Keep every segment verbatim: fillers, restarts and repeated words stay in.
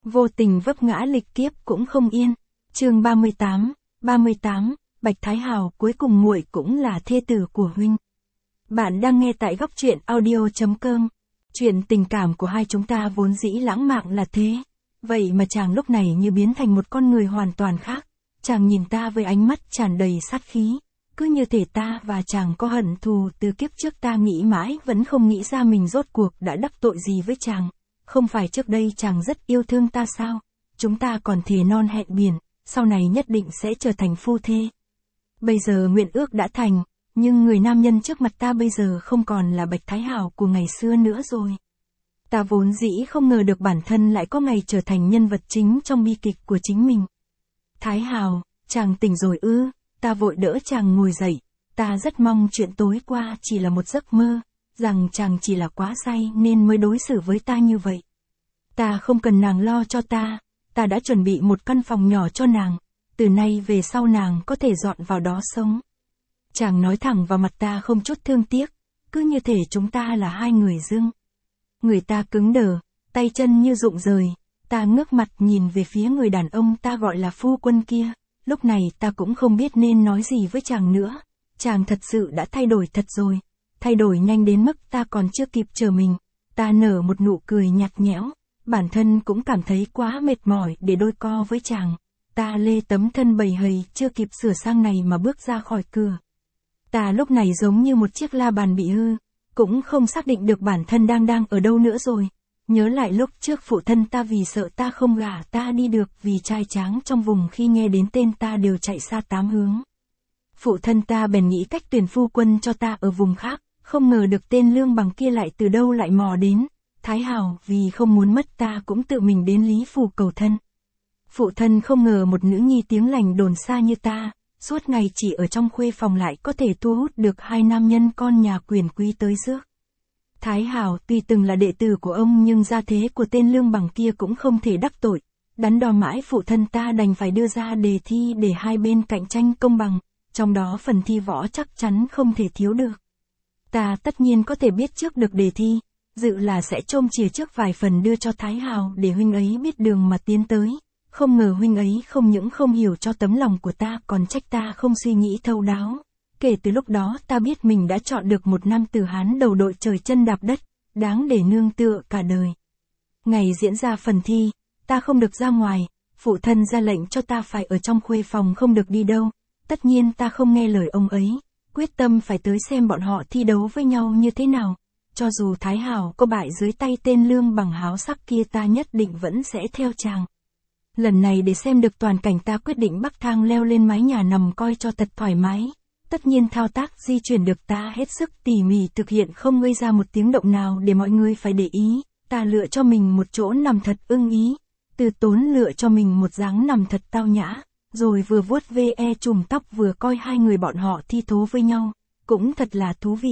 Vô tình vấp ngã lịch kiếp cũng không yên. Chương ba mươi tám, ba mươi tám, Bạch Thái Hào, cuối cùng muội cũng là thê tử của huynh. Bạn đang nghe tại góc truyện audio chấm com. Chuyện tình cảm của hai chúng ta vốn dĩ lãng mạn là thế. Vậy mà chàng lúc này như biến thành một con người hoàn toàn khác. Chàng nhìn ta với ánh mắt tràn đầy sát khí. Cứ như thể ta và chàng có hận thù từ kiếp trước, ta nghĩ mãi vẫn không nghĩ ra mình rốt cuộc đã đắc tội gì với chàng. Không phải trước đây chàng rất yêu thương ta sao? Chúng ta còn thề non hẹn biển, sau này nhất định sẽ trở thành phu thê. Bây giờ nguyện ước đã thành, nhưng người nam nhân trước mặt ta bây giờ không còn là Bạch Thái Hào của ngày xưa nữa rồi. Ta vốn dĩ không ngờ được bản thân lại có ngày trở thành nhân vật chính trong bi kịch của chính mình. Thái Hào, chàng tỉnh rồi ư? Ta vội đỡ chàng ngồi dậy. Ta rất mong chuyện tối qua chỉ là một giấc mơ, rằng chàng chỉ là quá say nên mới đối xử với ta như vậy. Ta không cần nàng lo cho ta, ta đã chuẩn bị một căn phòng nhỏ cho nàng, từ nay về sau nàng có thể dọn vào đó sống. Chàng nói thẳng vào mặt ta không chút thương tiếc, cứ như thể chúng ta là hai người dưng. Người ta cứng đờ, tay chân như rụng rời, ta ngước mặt nhìn về phía người đàn ông ta gọi là phu quân kia, lúc này ta cũng không biết nên nói gì với chàng nữa. Chàng thật sự đã thay đổi thật rồi, thay đổi nhanh đến mức ta còn chưa kịp chờ mình. Ta nở một nụ cười nhạt nhẽo, bản thân cũng cảm thấy quá mệt mỏi để đôi co với chàng. Ta lê tấm thân bầy hầy chưa kịp sửa sang này mà bước ra khỏi cửa. Ta lúc này giống như một chiếc la bàn bị hư, cũng không xác định được bản thân đang đang ở đâu nữa rồi. Nhớ lại lúc trước phụ thân ta vì sợ ta không gả ta đi được vì trai tráng trong vùng, khi nghe đến tên ta đều chạy xa tám hướng. Phụ thân ta bèn nghĩ cách tuyển phu quân cho ta ở vùng khác, không ngờ được tên Lương Bằng kia lại từ đâu lại mò đến. Thái Hào vì không muốn mất ta cũng tự mình đến Lý Phủ cầu thân. Phụ thân không ngờ một nữ nhi tiếng lành đồn xa như ta, suốt ngày chỉ ở trong khuê phòng lại có thể thu hút được hai nam nhân con nhà quyền quý tới rước. Thái Hào tuy từng là đệ tử của ông nhưng gia thế của tên Lương Bằng kia cũng không thể đắc tội. Đắn đo mãi phụ thân ta đành phải đưa ra đề thi để hai bên cạnh tranh công bằng, trong đó phần thi võ chắc chắn không thể thiếu được. Ta tất nhiên có thể biết trước được đề thi, dự là sẽ trôm chìa trước vài phần đưa cho Thái Hào để huynh ấy biết đường mà tiến tới. Không ngờ huynh ấy không những không hiểu cho tấm lòng của ta còn trách ta không suy nghĩ thấu đáo. Kể từ lúc đó ta biết mình đã chọn được một nam tử Hán đầu đội trời chân đạp đất, đáng để nương tựa cả đời. Ngày diễn ra phần thi, ta không được ra ngoài, phụ thân ra lệnh cho ta phải ở trong khuê phòng không được đi đâu. Tất nhiên ta không nghe lời ông ấy, quyết tâm phải tới xem bọn họ thi đấu với nhau như thế nào. Cho dù Thái Hào có bại dưới tay tên Lương Bằng háo sắc kia ta nhất định vẫn sẽ theo chàng. Lần này để xem được toàn cảnh ta quyết định bắc thang leo lên mái nhà nằm coi cho thật thoải mái. Tất nhiên thao tác di chuyển được ta hết sức tỉ mỉ thực hiện không gây ra một tiếng động nào để mọi người phải để ý. Ta lựa cho mình một chỗ nằm thật ưng ý. Từ Tốn lựa cho mình một dáng nằm thật tao nhã. Rồi vừa vuốt ve chùm tóc vừa coi hai người bọn họ thi thố với nhau. Cũng thật là thú vị.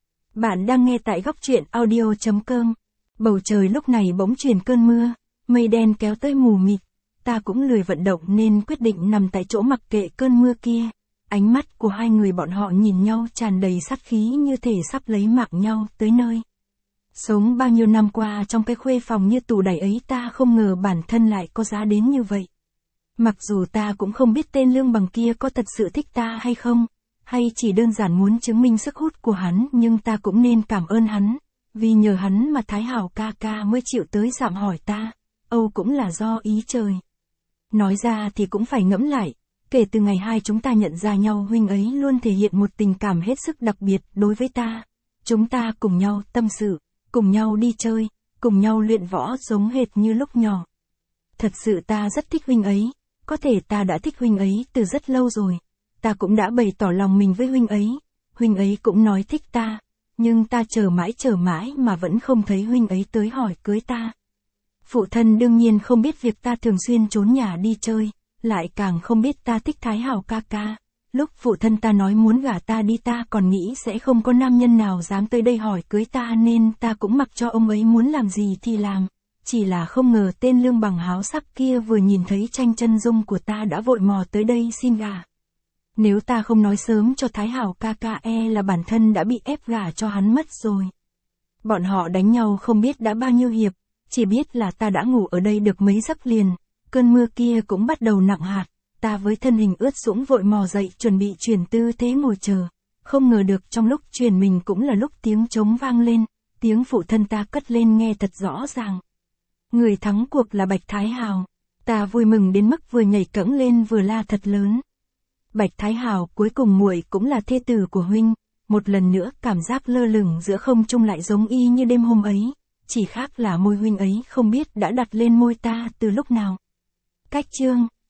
Bạn đang nghe tại góc truyện audio chấm com. Bầu trời lúc này bỗng chuyển cơn mưa. Mây đen kéo tới mù mịt. Ta cũng lười vận động nên quyết định nằm tại chỗ mặc kệ cơn mưa kia. Ánh mắt của hai người bọn họ nhìn nhau tràn đầy sát khí như thể sắp lấy mạng nhau tới nơi. Sống bao nhiêu năm qua trong cái khuê phòng như tù đày ấy ta không ngờ bản thân lại có giá đến như vậy. Mặc dù ta cũng không biết tên Lương Bằng kia có thật sự thích ta hay không, hay chỉ đơn giản muốn chứng minh sức hút của hắn, nhưng ta cũng nên cảm ơn hắn, vì nhờ hắn mà Thái Hào ca ca mới chịu tới dạm hỏi ta, Âu cũng là do ý trời. Nói ra thì cũng phải ngẫm lại, kể từ ngày hai chúng ta nhận ra nhau huynh ấy luôn thể hiện một tình cảm hết sức đặc biệt đối với ta. Chúng ta cùng nhau tâm sự, cùng nhau đi chơi, cùng nhau luyện võ giống hệt như lúc nhỏ. Thật sự ta rất thích huynh ấy, có thể ta đã thích huynh ấy từ rất lâu rồi. Ta cũng đã bày tỏ lòng mình với huynh ấy, huynh ấy cũng nói thích ta, nhưng ta chờ mãi chờ mãi mà vẫn không thấy huynh ấy tới hỏi cưới ta. Phụ thân đương nhiên không biết việc ta thường xuyên trốn nhà đi chơi, lại càng không biết ta thích Thái Hào ca ca. Lúc phụ thân ta nói muốn gả ta đi ta còn nghĩ sẽ không có nam nhân nào dám tới đây hỏi cưới ta nên ta cũng mặc cho ông ấy muốn làm gì thì làm. Chỉ là không ngờ tên Lương Bằng háo sắc kia vừa nhìn thấy tranh chân dung của ta đã vội mò tới đây xin gả. Nếu ta không nói sớm cho Thái Hào ca ca e là bản thân đã bị ép gả cho hắn mất rồi. Bọn họ đánh nhau không biết đã bao nhiêu hiệp, Chỉ biết là ta đã ngủ ở đây được mấy giấc liền, cơn mưa kia cũng bắt đầu nặng hạt, ta với thân hình ướt sũng vội mò dậy chuẩn bị chuyển tư thế ngồi chờ. Không ngờ được trong lúc chuyển mình cũng là lúc tiếng trống vang lên, tiếng phụ thân ta cất lên nghe thật rõ ràng. Người thắng cuộc là Bạch Thái Hào. Ta vui mừng đến mức vừa nhảy cẫng lên vừa la thật lớn. Bạch Thái Hào, cuối cùng muội cũng là thê tử của huynh. Một lần nữa cảm giác lơ lửng giữa không trung lại giống y như đêm hôm ấy, chỉ khác là môi huynh ấy không biết đã đặt lên môi ta từ lúc nào. Cách chương